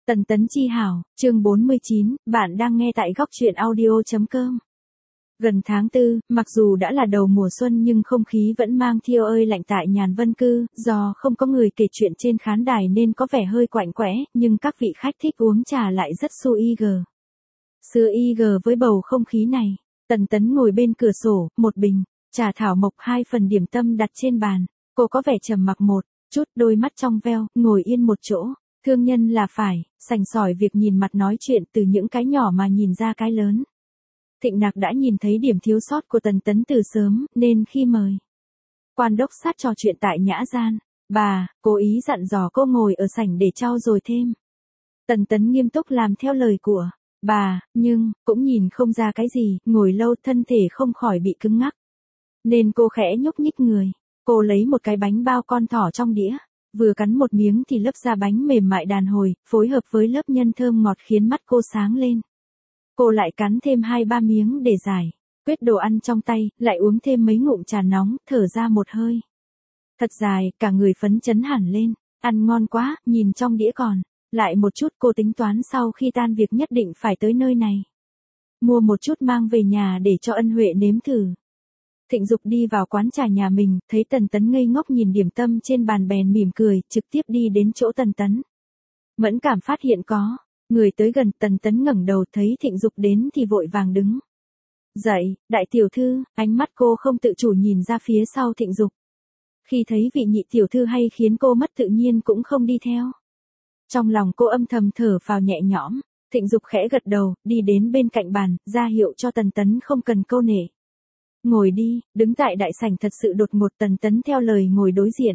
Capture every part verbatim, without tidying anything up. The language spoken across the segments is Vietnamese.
Tần Tấn Chi hảo, chương bốn mươi chín, bạn đang nghe tại góc truyện audio.com. Gần tháng tư, mặc dù đã là đầu mùa xuân nhưng không khí vẫn mang thiêu ơi lạnh tại Nhàn Vân Cư, do không có người kể chuyện trên khán đài nên có vẻ hơi quạnh quẽ, nhưng các vị khách thích uống trà lại rất su y gờ. Xưa y gờ với bầu không khí này, Tần Tấn ngồi bên cửa sổ, một bình, trà thảo mộc hai phần điểm tâm đặt trên bàn, cô có vẻ trầm mặc một chút, đôi mắt trong veo, ngồi yên một chỗ. Thương nhân là phải, sành sỏi việc nhìn mặt nói chuyện từ những cái nhỏ mà nhìn ra cái lớn. Thịnh Nặc đã nhìn thấy điểm thiếu sót của Tần Tấn từ sớm, nên khi mời quan đốc sát trò chuyện tại nhã gian, bà, cố ý dặn dò cô ngồi ở sảnh để trau dồi thêm. Tần Tấn nghiêm túc làm theo lời của bà, nhưng, cũng nhìn không ra cái gì, ngồi lâu thân thể không khỏi bị cứng ngắc. Nên cô khẽ nhúc nhích người, cô lấy một cái bánh bao con thỏ trong đĩa. Vừa cắn một miếng thì lớp da bánh mềm mại đàn hồi, phối hợp với lớp nhân thơm ngọt khiến mắt cô sáng lên. Cô lại cắn thêm hai ba miếng để giải quyết đồ ăn trong tay, lại uống thêm mấy ngụm trà nóng, thở ra một hơi thật dài, cả người phấn chấn hẳn lên. Ăn ngon quá, nhìn trong đĩa còn lại một chút, cô tính toán sau khi tan việc nhất định phải tới nơi này, mua một chút mang về nhà để cho Ân Huệ nếm thử. Thịnh Dục đi vào quán trà nhà mình, thấy Tần Tấn ngây ngốc nhìn điểm tâm trên bàn bèn mỉm cười, trực tiếp đi đến chỗ Tần Tấn. Mẫn cảm phát hiện có người tới gần, Tần Tấn ngẩng đầu thấy Thịnh Dục đến thì vội vàng đứng dậy, đại tiểu thư, ánh mắt cô không tự chủ nhìn ra phía sau Thịnh Dục. Khi thấy vị nhị tiểu thư hay khiến cô mất tự nhiên cũng không đi theo. Trong lòng cô âm thầm thở phào nhẹ nhõm, Thịnh Dục khẽ gật đầu, đi đến bên cạnh bàn, ra hiệu cho Tần Tấn không cần câu nể. Ngồi đi, đứng tại đại sảnh thật sự đột ngột. Tần Tấn theo lời ngồi đối diện.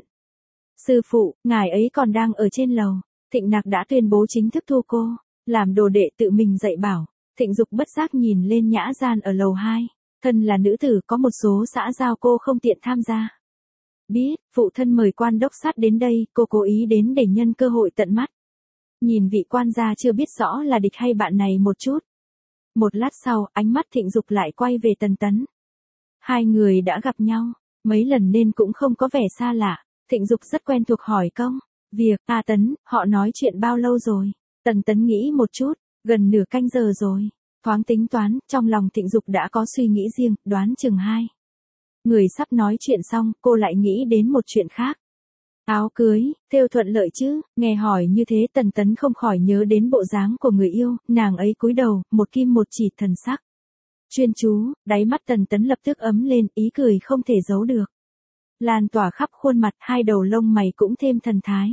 Sư phụ, ngài ấy còn đang ở trên lầu. Thịnh Nặc đã tuyên bố chính thức thu cô làm đồ đệ, tự mình dạy bảo. Thịnh Dục bất giác nhìn lên nhã gian ở lầu hai. Thân là nữ tử có một số xã giao cô không tiện tham gia. Biết, phụ thân mời quan đốc sát đến đây, cô cố ý đến để nhân cơ hội tận mắt nhìn vị quan gia chưa biết rõ là địch hay bạn này một chút. Một lát sau, ánh mắt Thịnh Dục lại quay về Tần Tấn. Hai người đã gặp nhau mấy lần nên cũng không có vẻ xa lạ. Thịnh Dục rất quen thuộc hỏi công việc. À Tấn, họ nói chuyện bao lâu rồi? Tần Tấn nghĩ một chút, gần nửa canh giờ rồi. Thoáng tính toán, trong lòng Thịnh Dục đã có suy nghĩ riêng, đoán chừng hai người sắp nói chuyện xong, cô lại nghĩ đến một chuyện khác. Áo cưới, thêu thuận lợi chứ? Nghe hỏi như thế Tần Tấn không khỏi nhớ đến bộ dáng của người yêu, nàng ấy cúi đầu, một kim một chỉ, thần sắc chuyên chú, đáy mắt Tần Tấn lập tức ấm lên, ý cười không thể giấu được lan tỏa khắp khuôn mặt, hai đầu lông mày cũng thêm thần thái.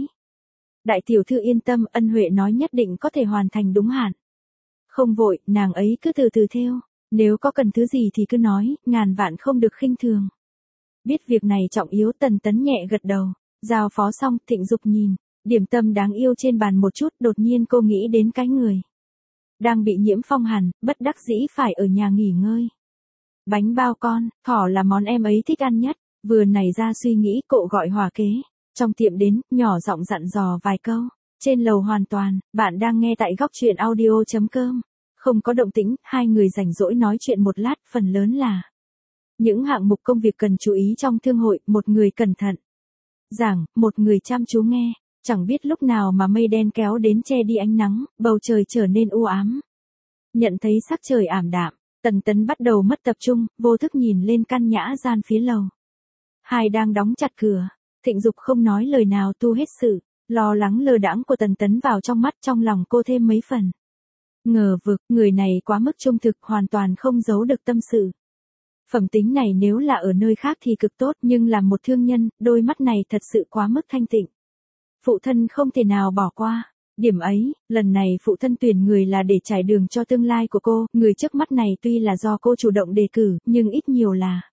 Đại tiểu thư yên tâm, Ân Huệ nói nhất định có thể hoàn thành đúng hạn. Không vội, nàng ấy cứ từ từ thêu, nếu có cần thứ gì thì cứ nói, ngàn vạn không được khinh thường. Biết việc này trọng yếu, Tần Tấn nhẹ gật đầu. Giao phó xong, Thịnh Dục nhìn điểm tâm đáng yêu trên bàn một chút, đột nhiên cô nghĩ đến cái người đang bị nhiễm phong hàn, bất đắc dĩ phải ở nhà nghỉ ngơi. Bánh bao con thỏ là món em ấy thích ăn nhất. Vừa nảy ra suy nghĩ, cậu gọi hòa kế trong tiệm đến, nhỏ giọng dặn dò vài câu. Trên lầu hoàn toàn, bạn đang nghe tại góc truyện audio.com. Không có động tĩnh, hai người rảnh rỗi nói chuyện một lát, phần lớn là những hạng mục công việc cần chú ý trong thương hội. Một người cẩn thận giảng, một người chăm chú nghe. Chẳng biết lúc nào mà mây đen kéo đến che đi ánh nắng, bầu trời trở nên u ám. Nhận thấy sắc trời ảm đạm, Tần Tấn bắt đầu mất tập trung, vô thức nhìn lên căn nhã gian phía lầu. Hai đang đóng chặt cửa. Thịnh Dục không nói lời nào, tu hết sự lo lắng lơ đãng của Tần Tấn vào trong mắt, trong lòng cô thêm mấy phần ngờ vực, người này quá mức trung thực, hoàn toàn không giấu được tâm sự. Phẩm tính này nếu là ở nơi khác thì cực tốt, nhưng làm một thương nhân, đôi mắt này thật sự quá mức thanh tịnh. Phụ thân không thể nào bỏ qua điểm ấy. Lần này phụ thân tuyển người là để trải đường cho tương lai của cô. Người trước mắt này tuy là do cô chủ động đề cử, nhưng ít nhiều là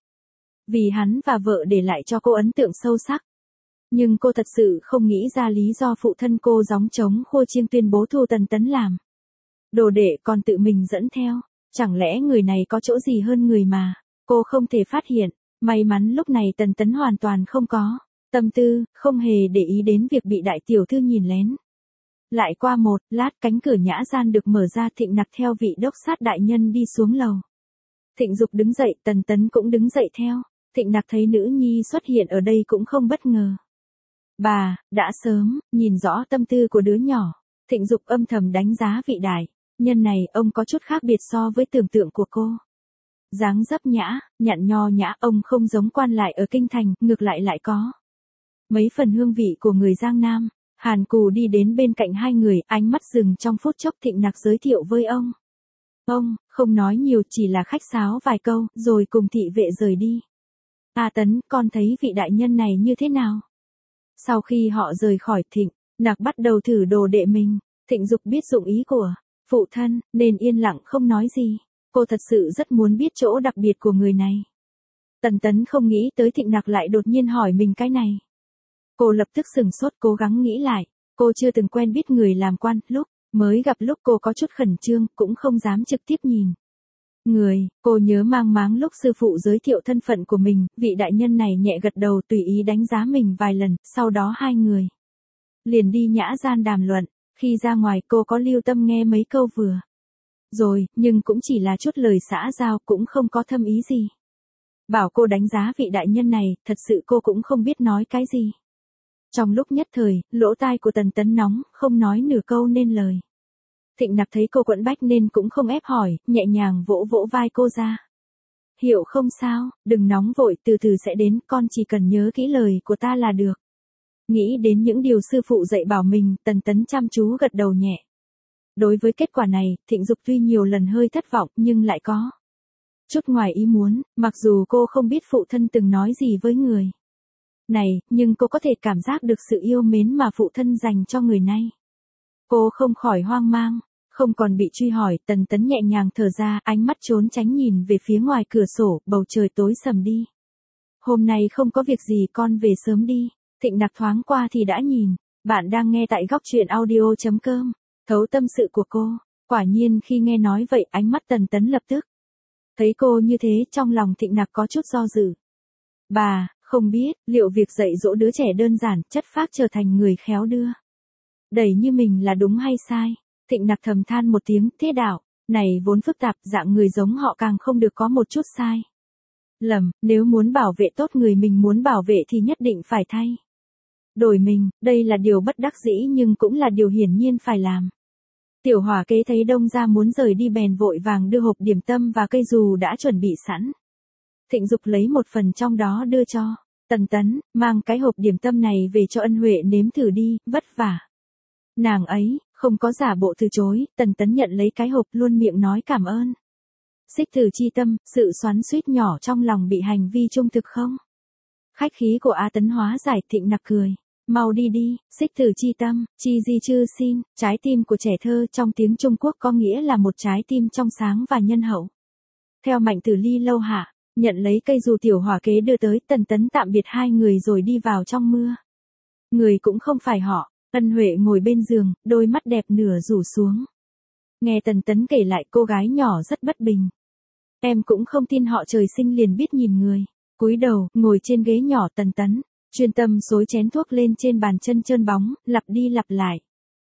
vì hắn và vợ để lại cho cô ấn tượng sâu sắc. Nhưng cô thật sự không nghĩ ra lý do phụ thân cô gióng trống khua chiêng tuyên bố thu Tần Tấn làm đồ đệ, còn tự mình dẫn theo. Chẳng lẽ người này có chỗ gì hơn người mà cô không thể phát hiện? May mắn lúc này Tần Tấn hoàn toàn không có tâm tư, không hề để ý đến việc bị đại tiểu thư nhìn lén. Lại qua một lát, cánh cửa nhã gian được mở ra, Thịnh Nặc theo vị đốc sát đại nhân đi xuống lầu. Thịnh Dục đứng dậy, Tần Tấn cũng đứng dậy theo. Thịnh Nặc thấy nữ nhi xuất hiện ở đây cũng không bất ngờ. Bà, đã sớm nhìn rõ tâm tư của đứa nhỏ. Thịnh Dục âm thầm đánh giá vị đại nhân này, ông có chút khác biệt so với tưởng tượng của cô. Dáng dấp nhã, nhặn nho nhã, ông không giống quan lại ở kinh thành, ngược lại lại có mấy phần hương vị của người Giang Nam. Hàn Cù đi đến bên cạnh hai người, ánh mắt dừng trong phút chốc. Thịnh Nặc giới thiệu với ông. Ông, không nói nhiều, chỉ là khách sáo vài câu, rồi cùng thị vệ rời đi. A Tấn, con thấy vị đại nhân này như thế nào? Sau khi họ rời khỏi Thịnh Nặc bắt đầu thử đồ đệ mình. Thịnh Dục biết dụng ý của phụ thân, nên yên lặng không nói gì. Cô thật sự rất muốn biết chỗ đặc biệt của người này. Tần Tấn không nghĩ tới Thịnh Nặc lại đột nhiên hỏi mình cái này. Cô lập tức sừng sốt, cố gắng nghĩ lại. Cô chưa từng quen biết người làm quan, lúc mới gặp lúc cô có chút khẩn trương, cũng không dám trực tiếp nhìn người. Cô nhớ mang máng lúc sư phụ giới thiệu thân phận của mình, vị đại nhân này nhẹ gật đầu tùy ý đánh giá mình vài lần, sau đó hai người liền đi nhã gian đàm luận. Khi ra ngoài cô có lưu tâm nghe mấy câu vừa rồi, nhưng cũng chỉ là chút lời xã giao, cũng không có thâm ý gì. Bảo cô đánh giá vị đại nhân này, thật sự cô cũng không biết nói cái gì. Trong lúc nhất thời, lỗ tai của Tần Tấn nóng, không nói nửa câu nên lời. Thịnh Nặc thấy cô quẫn bách nên cũng không ép hỏi, nhẹ nhàng vỗ vỗ vai cô ra. Hiểu không sao, đừng nóng vội, từ từ sẽ đến, con chỉ cần nhớ kỹ lời của ta là được. Nghĩ đến những điều sư phụ dạy bảo mình, Tần Tấn chăm chú gật đầu nhẹ. Đối với kết quả này, Thịnh Dục tuy nhiều lần hơi thất vọng nhưng lại có chút ngoài ý muốn, mặc dù cô không biết phụ thân từng nói gì với người này, nhưng cô có thể cảm giác được sự yêu mến mà phụ thân dành cho người này. Cô không khỏi hoang mang, không còn bị truy hỏi. Tần Tấn nhẹ nhàng thở ra, ánh mắt trốn tránh nhìn về phía ngoài cửa sổ, bầu trời tối sầm đi. Hôm nay không có việc gì, con về sớm đi. Thịnh Nặc thoáng qua thì đã nhìn. Bạn đang nghe tại góc truyện audio chấm com. Thấu tâm sự của cô. Quả nhiên khi nghe nói vậy, ánh mắt Tần Tấn lập tức thấy cô như thế, trong lòng Thịnh Nặc có chút do dự. Bà, không biết, liệu việc dạy dỗ đứa trẻ đơn giản, chất phác trở thành người khéo đưa đẩy như mình là đúng hay sai? Thịnh Nặc thầm than một tiếng, thế đạo này vốn phức tạp, dạng người giống họ càng không được có một chút sai lầm, nếu muốn bảo vệ tốt người mình muốn bảo vệ thì nhất định phải thay đổi mình, đây là điều bất đắc dĩ nhưng cũng là điều hiển nhiên phải làm. Tiểu Hỏa Kế thấy Đông gia muốn rời đi bèn vội vàng đưa hộp điểm tâm và cây dù đã chuẩn bị sẵn. Thịnh Dục lấy một phần trong đó đưa cho Tần Tấn, mang cái hộp điểm tâm này về cho Ân Huệ nếm thử đi, vất vả nàng ấy, không có giả bộ từ chối. Tần Tấn nhận lấy cái hộp, luôn miệng nói cảm ơn. Xích Thử Chi Tâm, sự xoắn xuýt nhỏ trong lòng bị hành vi trung thực không khách khí của A Tấn hóa giải. Thịnh Nặc cười, mau đi đi. Xích Thử Chi Tâm, chi di chư xin, trái tim của trẻ thơ trong tiếng Trung Quốc có nghĩa là một trái tim trong sáng và nhân hậu. Theo Mạnh Tử Ly lâu hạ, nhận lấy cây dù Tiểu Hỏa Kế đưa tới, Tần Tấn tạm biệt hai người rồi đi vào trong mưa. Người cũng không phải họ. Ân Huệ ngồi bên giường, đôi mắt đẹp nửa rủ xuống. Nghe Tần Tấn kể lại, cô gái nhỏ rất bất bình. Em cũng không tin họ trời sinh liền biết nhìn người. Cúi đầu, ngồi trên ghế nhỏ. Tần Tấn chuyên tâm xối chén thuốc lên trên bàn chân trơn bóng, lặp đi lặp lại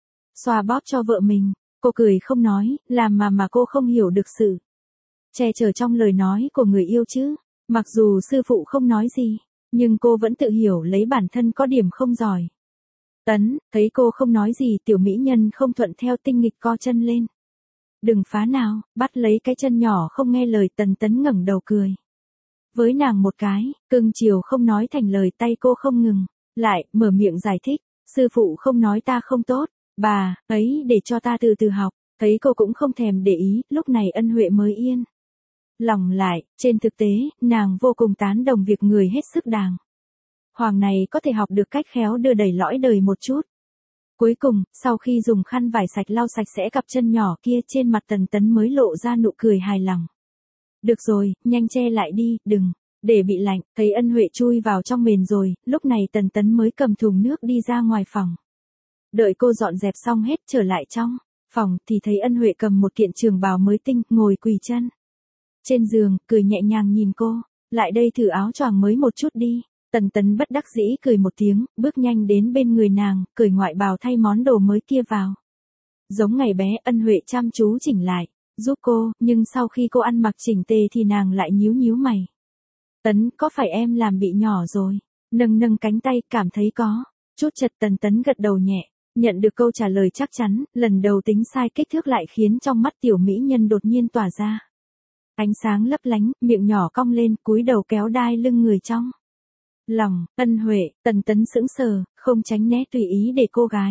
xoa bóp cho vợ mình. Cô cười không nói, làm mà mà cô không hiểu được sự che chở trong lời nói của người yêu chứ. Mặc dù sư phụ không nói gì, nhưng cô vẫn tự hiểu lấy bản thân có điểm không giỏi. Tấn, thấy cô không nói gì, tiểu mỹ nhân không thuận theo tinh nghịch co chân lên. Đừng phá nào, bắt lấy cái chân nhỏ không nghe lời. Tần Tấn ngẩng đầu cười với nàng một cái, cưng chiều không nói thành lời. Tay cô không ngừng lại, mở miệng giải thích. Sư phụ không nói ta không tốt, bà ấy để cho ta từ từ học. Thấy cô cũng không thèm để ý, lúc này Ân Huệ mới yên lòng lại. Trên thực tế, nàng vô cùng tán đồng việc người hết sức đàng hoàng này có thể học được cách khéo đưa đẩy lõi đời một chút. Cuối cùng, sau khi dùng khăn vải sạch lau sạch sẽ cặp chân nhỏ kia, trên mặt Tần Tấn mới lộ ra nụ cười hài lòng. Được rồi, nhanh che lại đi, đừng để bị lạnh. Thấy Ân Huệ chui vào trong mền rồi, lúc này Tần Tấn mới cầm thùng nước đi ra ngoài phòng. Đợi cô dọn dẹp xong hết trở lại trong phòng thì thấy Ân Huệ cầm một kiện trường bào mới tinh, ngồi quỳ chân trên giường, cười nhẹ nhàng nhìn cô. Lại đây thử áo choàng mới một chút đi. Tần Tấn bất đắc dĩ cười một tiếng, bước nhanh đến bên người nàng, cởi ngoại bào thay món đồ mới kia vào. Giống ngày bé, Ân Huệ chăm chú chỉnh lại, giúp cô, nhưng sau khi cô ăn mặc chỉnh tề thì nàng lại nhíu nhíu mày. Tấn, có phải em làm bị nhỏ rồi? Nâng nâng cánh tay, cảm thấy có chút chật. Tần Tấn gật đầu nhẹ, Nhận được câu trả lời chắc chắn, lần đầu tính sai kích thước lại khiến trong mắt tiểu mỹ nhân đột nhiên tỏa ra ánh sáng lấp lánh, miệng nhỏ cong lên, cúi đầu kéo đai lưng người trong lòng. Ân Huệ, Tần Tấn sững sờ, không tránh né tùy ý để cô gái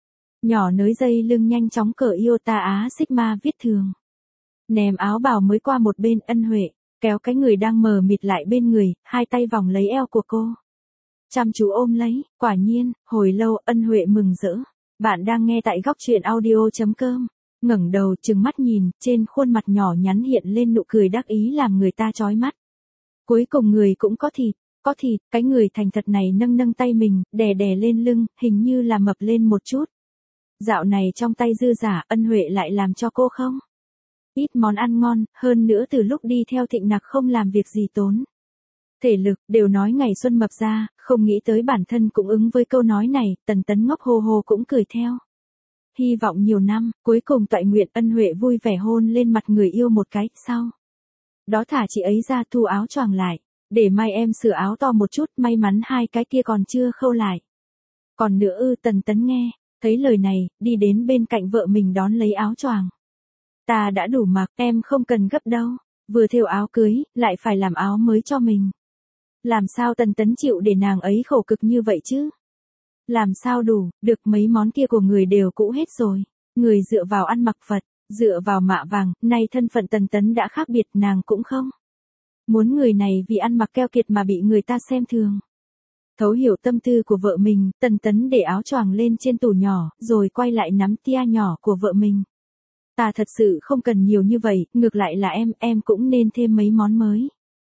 nhỏ nới dây lưng nhanh chóng cởi Iota Á Sigma viết thường. Ném áo bào mới qua một bên. Ân Huệ kéo cái người đang mờ mịt lại bên người, hai tay vòng lấy eo của cô, chăm chú ôm lấy. Quả nhiên, hồi lâu. Ân Huệ mừng rỡ. Bạn đang nghe tại góc truyện audio chấm com. Ngẩng đầu trừng mắt nhìn, trên khuôn mặt nhỏ nhắn hiện lên nụ cười đắc ý làm người ta chói mắt. Cuối cùng người cũng có thịt, có thịt. Cái người thành thật này nâng nâng tay mình, đè đè lên lưng, hình như là mập lên một chút. Dạo này trong tay dư giả, Ân Huệ lại làm cho cô không ít món ăn ngon, hơn nữa từ lúc đi theo Thịnh Nặc không làm việc gì tốn thể lực. Đều nói ngày xuân mập ra, không nghĩ tới bản thân cũng ứng với câu nói này. Tần Tấn ngốc hồ hồ cũng cười theo. Hy vọng nhiều năm, cuối cùng toại nguyện. Ân Huệ vui vẻ hôn lên mặt người yêu một cái, sau đó thả chị ấy ra, thu áo choàng lại, để mai em sửa áo to một chút, may mắn hai cái kia còn chưa khâu lại. Còn nữa ư? Tần Tấn nghe thấy lời này, đi đến bên cạnh vợ mình đón lấy áo choàng. Ta đã đủ mặc, em không cần gấp đâu. Vừa thêu áo cưới, lại phải làm áo mới cho mình. Làm sao Tần Tấn chịu để nàng ấy khổ cực như vậy chứ? Làm sao đủ, được mấy món kia của người đều cũ hết rồi. Người dựa vào ăn mặc Phật, dựa vào mạ vàng, nay thân phận Tần Tấn đã khác biệt, nàng cũng không muốn người này vì ăn mặc keo kiệt mà bị người ta xem thường. Thấu hiểu tâm tư của vợ mình, Tần Tấn để áo choàng lên trên tủ nhỏ, rồi quay lại nắm tia nhỏ của vợ mình. Ta thật sự không cần nhiều như vậy, ngược lại là em, em cũng nên thêm mấy món mới.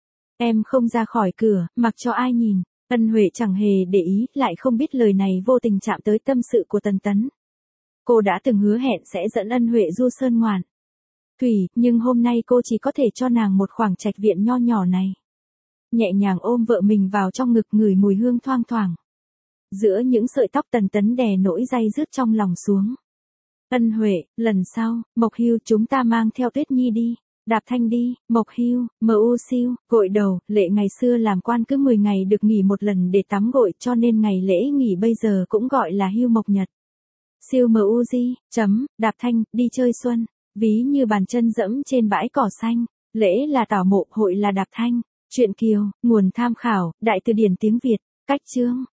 Em không ra khỏi cửa, mặc cho ai nhìn. Ân Huệ chẳng hề để ý, lại không biết lời này vô tình chạm tới tâm sự của Tần Tấn. Cô đã từng hứa hẹn sẽ dẫn Ân Huệ du sơn ngoạn thủy, nhưng hôm nay cô chỉ có thể cho nàng một khoảng trạch viện nho nhỏ này. Nhẹ nhàng ôm vợ mình vào trong ngực, ngửi mùi hương thoang thoảng giữa những sợi tóc. Tần Tấn đè nỗi day dứt trong lòng xuống. Ân Huệ, lần sau, Mộc Hưu chúng ta mang theo Tuyết Nhi đi. Đạp Thanh đi. Mộc Hưu, mu siêu, gội đầu. Lệ ngày xưa làm quan cứ mười ngày được nghỉ một lần để tắm gội, cho nên ngày lễ nghỉ bây giờ cũng gọi là Hưu Mộc Nhật. Siêu mu di, chấm, Đạp Thanh, đi chơi xuân. Ví như bàn chân dẫm trên bãi cỏ xanh. Lễ là tảo mộ, hội là Đạp Thanh. Truyện Kiều, nguồn tham khảo, Đại từ điển tiếng Việt. Cách chương.